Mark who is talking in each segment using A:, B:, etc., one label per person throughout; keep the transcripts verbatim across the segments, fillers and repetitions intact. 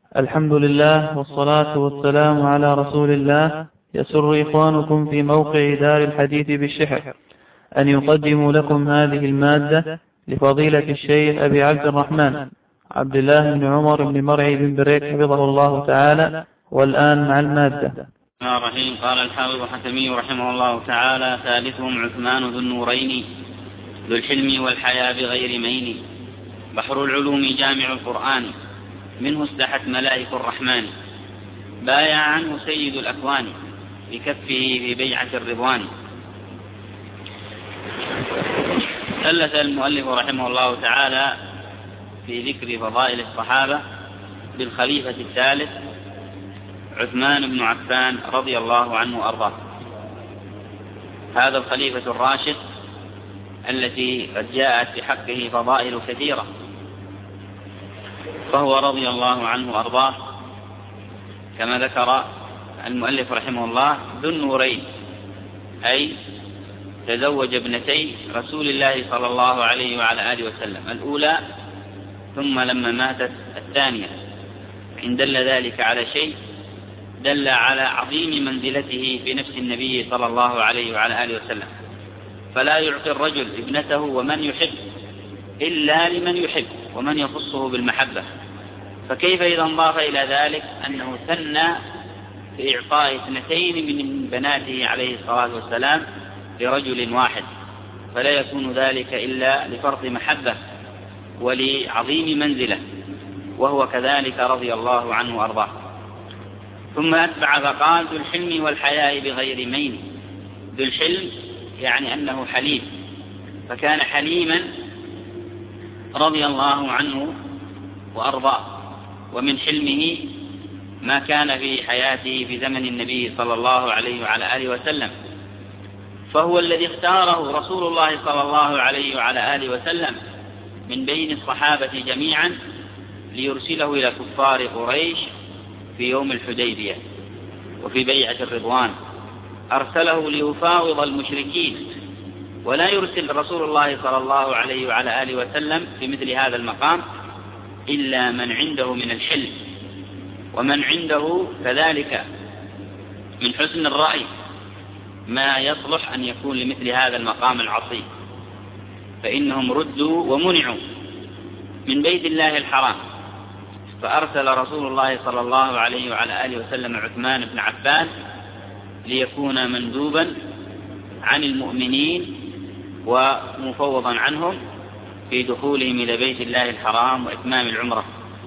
A: الحمد لله والصلاة والسلام على رسول الله. يسر إخوانكم في موقع دار الحديث بالشحر أن يقدموا لكم هذه المادة لفضيلة الشيخ أبي عبد الرحمن عبد الله بن عمر بن مرعي بن بريك حفظه الله تعالى. والآن مع المادة.
B: الرحيم. قال الحافظ الحكمي رحمه الله تعالى: ثالثهم عثمان ذو النورين ذو الحلم والحياء بغير مين، بحر العلوم جامع القرآن، منه استحت ملائك الرحمن، بايع عنه سيد الأكوان بكفه في بيعة الرضوان. ثلث المؤلف رحمه الله تعالى في ذكر فضائل الصحابة بالخليفة الثالث عثمان بن عفان رضي الله عنه وأرضاه. هذا الخليفة الراشد التي قد جاءت بحقه فضائل كثيرة، فهو رضي الله عنه وأرضاه كما ذكر المؤلف رحمه الله ذو النورين، أي تزوج ابنتي رسول الله صلى الله عليه وعلى آله وسلم، الأولى ثم لما ماتت الثانية. إن دل ذلك على شيء دل على عظيم منزلته في نفس النبي صلى الله عليه وعلى آله وسلم، فلا يعطي الرجل ابنته ومن يحب إلا لمن يحب ومن يخصه بالمحبة، فكيف إذا انضاف إلى ذلك أنه ثنى في إعطاء اثنتين من بناته عليه الصلاة والسلام لرجل واحد، فلا يكون ذلك إلا لفرط محبة ولعظيم منزلة، وهو كذلك رضي الله عنه وأرضاه. ثم أتبع فقال: ذو الحلم والحياء بغير مين. ذو الحلم يعني أنه حليم، فكان حليما رضي الله عنه وأرضاه، ومن حلمه ما كان في حياته في زمن النبي صلى الله عليه وعلى آله وسلم، فهو الذي اختاره رسول الله صلى الله عليه وعلى آله وسلم من بين الصحابة جميعا ليرسله إلى كفار قريش في يوم الحديبية وفي بيعة الرضوان. أرسله ليفاوض المشركين، ولا يرسل رسول الله صلى الله عليه وعلى آله وسلم في مثل هذا المقام إلا من عنده من الحلم، ومن عنده كذلك من حسن الرأي ما يصلح أن يكون لمثل هذا المقام العظيم، فإنهم ردوا ومنعوا من بيت الله الحرام، فأرسل رسول الله صلى الله عليه وعلى آله وسلم عثمان بن عفان ليكون مندوبا عن المؤمنين ومفوضا عنهم في دخولهم إلى بيت الله الحرام وإتمام العمرة.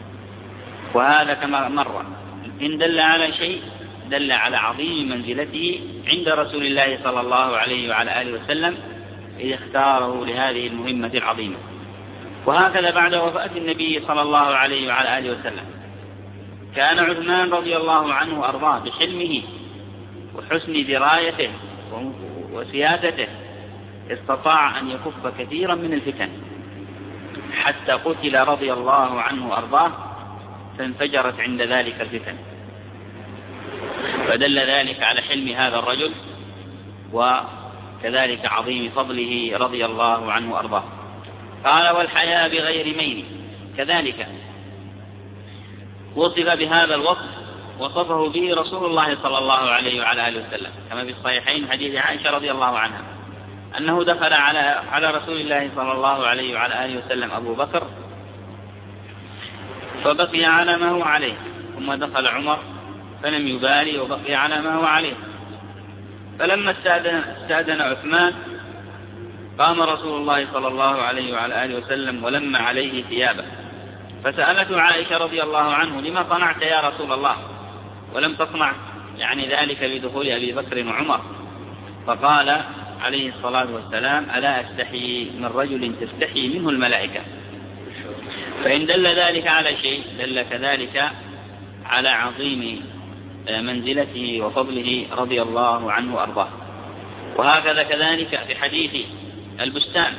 B: وهذا كما مر إن دل على شيء دل على عظيم منزلته عند رسول الله صلى الله عليه وعلى آله وسلم إذ اختاره لهذه المهمة العظيمة. وهكذا بعد وفاة النبي صلى الله عليه وعلى آله وسلم كان عثمان رضي الله عنه وأرضاه بحلمه وحسن درايته وسيادته استطاع أن يكف كثيرا من الفتن، حتى قتل رضي الله عنه وأرضاه فانفجرت عند ذلك الفتن، فدل ذلك على حلم هذا الرجل وكذلك عظيم فضله رضي الله عنه وأرضاه. قال: والحياء بغير مين، كذلك وصف بهذا الوصف وصفه به رسول الله صلى الله عليه وعلى آله وسلم، كما في الصحيحين حديث عائشة رضي الله عنها أنه دخل على على رسول الله صلى الله عليه وعلى آله وسلم أبو بكر فبقي على ما هو عليه، ثم دخل عمر فلم يبالي وبقي على ما هو عليه، فلما استأذن, استأذن عثمان قام رسول الله صلى الله عليه وعلى آله وسلم ولم عليه ثيابه، فسألته عائشة رضي الله عنه: لما صنعت يا رسول الله ولم تصنع يعني ذلك بدخول أبي بكر وعمر؟ فقال عليه الصلاة والسلام: ألا أستحي من رجل تستحي منه الملائكة. فإن دل ذلك على شيء دل كذلك على عظيم منزلته وفضله رضي الله عنه وأرضاه. وهكذا كذلك في حديث البستان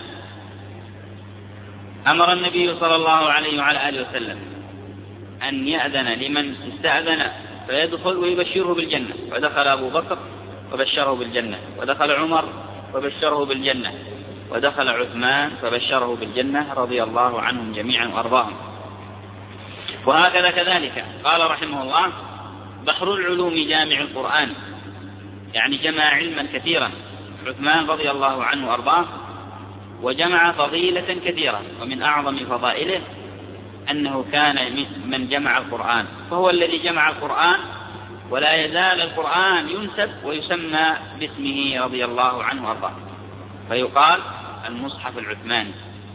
B: أمر النبي صلى الله عليه وعلى آله وسلم أن يأذن لمن استأذن فيدخل ويبشره بالجنة، ودخل أبو بكر وبشره بالجنة، ودخل عمر وبشره بالجنة، ودخل عثمان فبشره بالجنة رضي الله عنهم جميعا وأرضاهم. وهكذا كذلك قال رحمه الله: بحر العلوم جامع القرآن، يعني جمع علما كثيرا عثمان رضي الله عنه وأرضاه، وجمع فضيلة كثيرة، ومن أعظم فضائله أنه كان من جمع القرآن، فهو الذي جمع القرآن، ولا يزال القرآن ينسب ويسمى باسمه رضي الله عنه وأرضاه، فيقال المصحف العثماني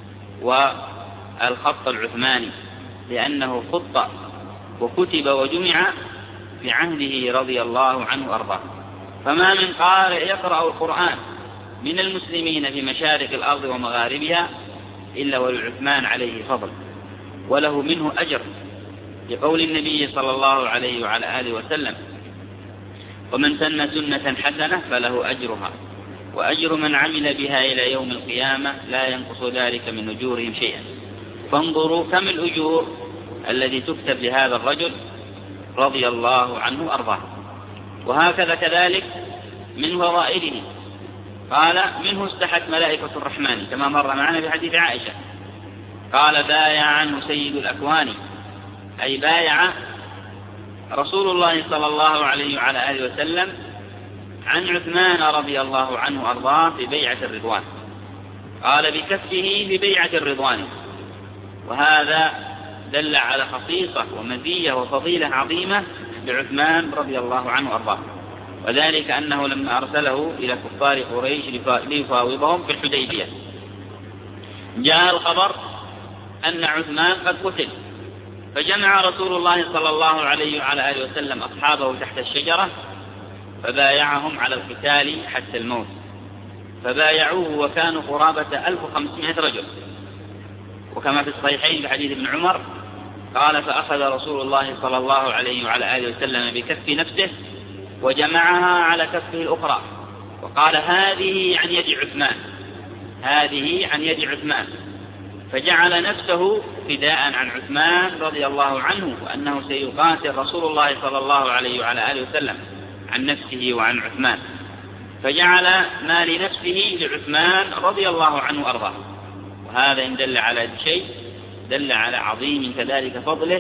B: والخط العثماني، لأنه خط وكتب وجمع في عهده رضي الله عنه وأرضاه. فما من قارئ يقرأ القرآن من المسلمين في مشارق الأرض ومغاربها إلا ولعثمان عليه فضل وله منه أجر، لقول النبي صلى الله عليه وعلى آله وسلم: ومن سن سنة حسنة فله أجرها وأجر من عمل بها إلى يوم القيامة لا ينقص ذلك من أجورهم شيئا. فانظروا كم الأجور الذي تكتب لهذا الرجل رضي الله عنه وأرضاه. وهكذا كذلك من فضائله قال: منه استحت ملائكة الرحمن، كما مر معنا في حديث عائشة، قال: بايع عنه سيد الأكوان، أي بايع رسول الله صلى الله عليه وعلى آله وسلم عن عثمان رضي الله عنه وأرضاه في بيعة الرضوان، قال بكفه في بيعة الرضوان. وهذا دل على خصيصة ومزية وفضيلة عظيمة لعثمان رضي الله عنه وأرضاه، وذلك أنه لما أرسله إلى كفار قريش ليفاوضهم في الحديبية، جاء الخبر أن عثمان قد قتل، فجمع رسول الله صلى الله عليه وعلى آله وسلم أصحابه تحت الشجرة فبايعهم على القتال حتى الموت، فبايعوه وكانوا قرابة ألف وخمسمائة رجل. وكما في الصحيحين بحديث ابن عمر قال: فأخذ رسول الله صلى الله عليه وعلى آله وسلم بكف نفسه وجمعها على كفه الأخرى، وقال: هذه عن يد عثمان، هذه عن يد عثمان، فجعل نفسه فداء عن عثمان رضي الله عنه، وأنه سيقاتل رسول الله صلى الله عليه وعلى آله وسلم عن نفسه وعن عثمان، فجعل ما لنفسه لعثمان رضي الله عنه وأرضاه. وهذا إن دل على شيء دل على عظيم كذلك فضله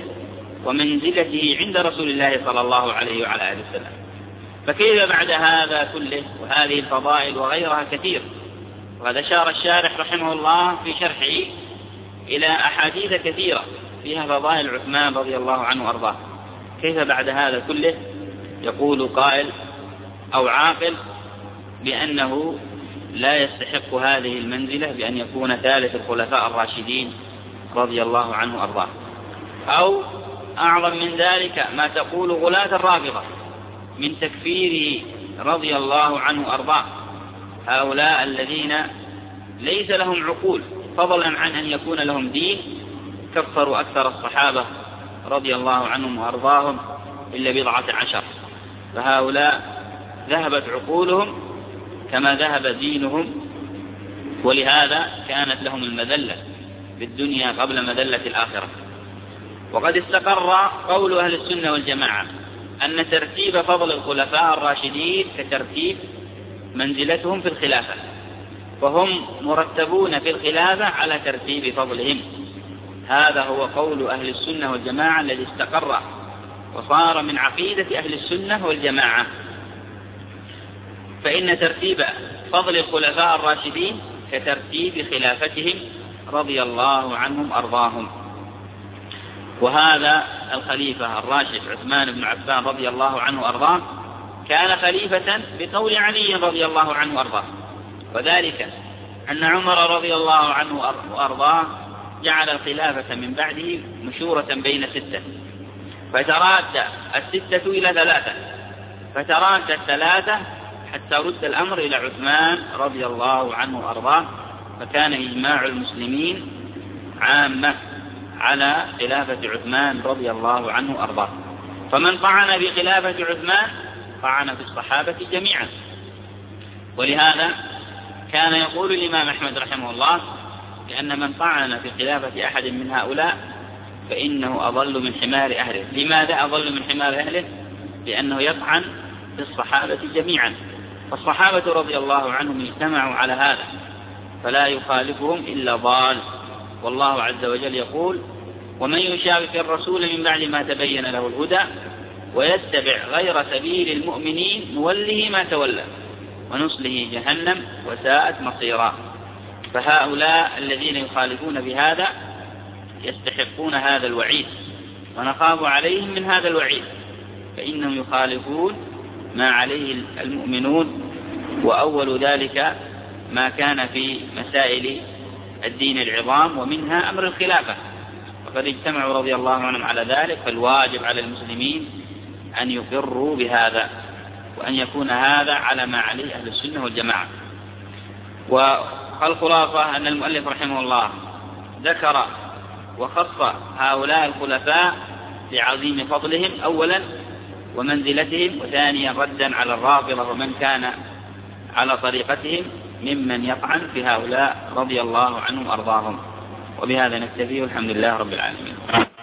B: ومنزلته عند رسول الله صلى الله عليه وعلى آله وسلم. فكيف بعد هذا كله وهذه الفضائل وغيرها كثير؟ وهذا شار الشارح رحمه الله في شرحه إلى أحاديث كثيرة فيها فضائل عثمان رضي الله عنه وأرضاه. كيف بعد هذا كله يقول قائل أو عاقل بأنه لا يستحق هذه المنزلة بأن يكون ثالث الخلفاء الراشدين رضي الله عنه وأرضاه؟ أو أعظم من ذلك ما تقول غلاة الرافضة من تكفيره رضي الله عنه وأرضاه، هؤلاء الذين ليس لهم عقول فضلا عن أن يكون لهم دين، كفروا أكثر الصحابة رضي الله عنهم وأرضاهم إلا بضعة عشر، فهؤلاء ذهبت عقولهم كما ذهب دينهم، ولهذا كانت لهم المذلة في الدنيا قبل مذلة الآخرة. وقد استقر قول أهل السنة والجماعة أن ترتيب فضل الخلفاء الراشدين كترتيب منزلتهم في الخلافة، فهم مرتبون في الخلافة على ترتيب فضلهم. هذا هو قول أهل السنة والجماعة الذي استقر وصار من عقيدة أهل السنة والجماعة. فإن ترتيب فضل الخلفاء الراشدين كترتيب خلافتهم رضي الله عنهم أرضاهم. وهذا الخليفة الراشد عثمان بن عفان رضي الله عنه أرضاه كان خليفة بقول علي رضي الله عنه أرضاه، وذلك أن عمر رضي الله عنه وأرضاه جعل الخلافة من بعده مشورة بين ستة، فتراد الستة إلى ثلاثة، فتراد الثلاثة حتى رد الأمر إلى عثمان رضي الله عنه وأرضاه، فكان إجماع المسلمين عامة على خلافة عثمان رضي الله عنه وأرضاه. فمن طعن بخلافة عثمان طعن في الصحابة جميعا. ولهذا كان يقول الإمام أحمد رحمه الله بأن من طعن في خلافة أحد من هؤلاء فإنه أضل من حمار أهله. لماذا أضل من حمار أهله؟ لأنه يطعن في الصحابة جميعا، فالصحابة رضي الله عنهم اجتمعوا على هذا، فلا يخالفهم إلا ضال. والله عز وجل يقول: ومن يشاقق الرسول من بعد ما تبين له الهدى ويتبع غير سبيل المؤمنين نوله ما تولى ونصله جهنم وساءت مصيرا. فهؤلاء الذين يخالفون بهذا يستحقون هذا الوعيد، ونخاف عليهم من هذا الوعيد، فإنهم يخالفون ما عليه المؤمنون، وأول ذلك ما كان في مسائل الدين العظام ومنها أمر الخلافة، وقد اجتمعوا رضي الله عنهم على ذلك. فالواجب على المسلمين أن يقروا بهذا، وأن يكون هذا على ما عليه أهل السنة والجماعة. والخلاصة أن المؤلف رحمه الله ذكر وخص هؤلاء الخلفاء بعظيم فضلهم أولا ومنزلتهم، وثانيا ردا على الرافضة ومن كان على طريقتهم ممن يطعن في هؤلاء رضي الله عنهم وأرضاهم. وبهذا نكتفي، والحمد لله رب العالمين.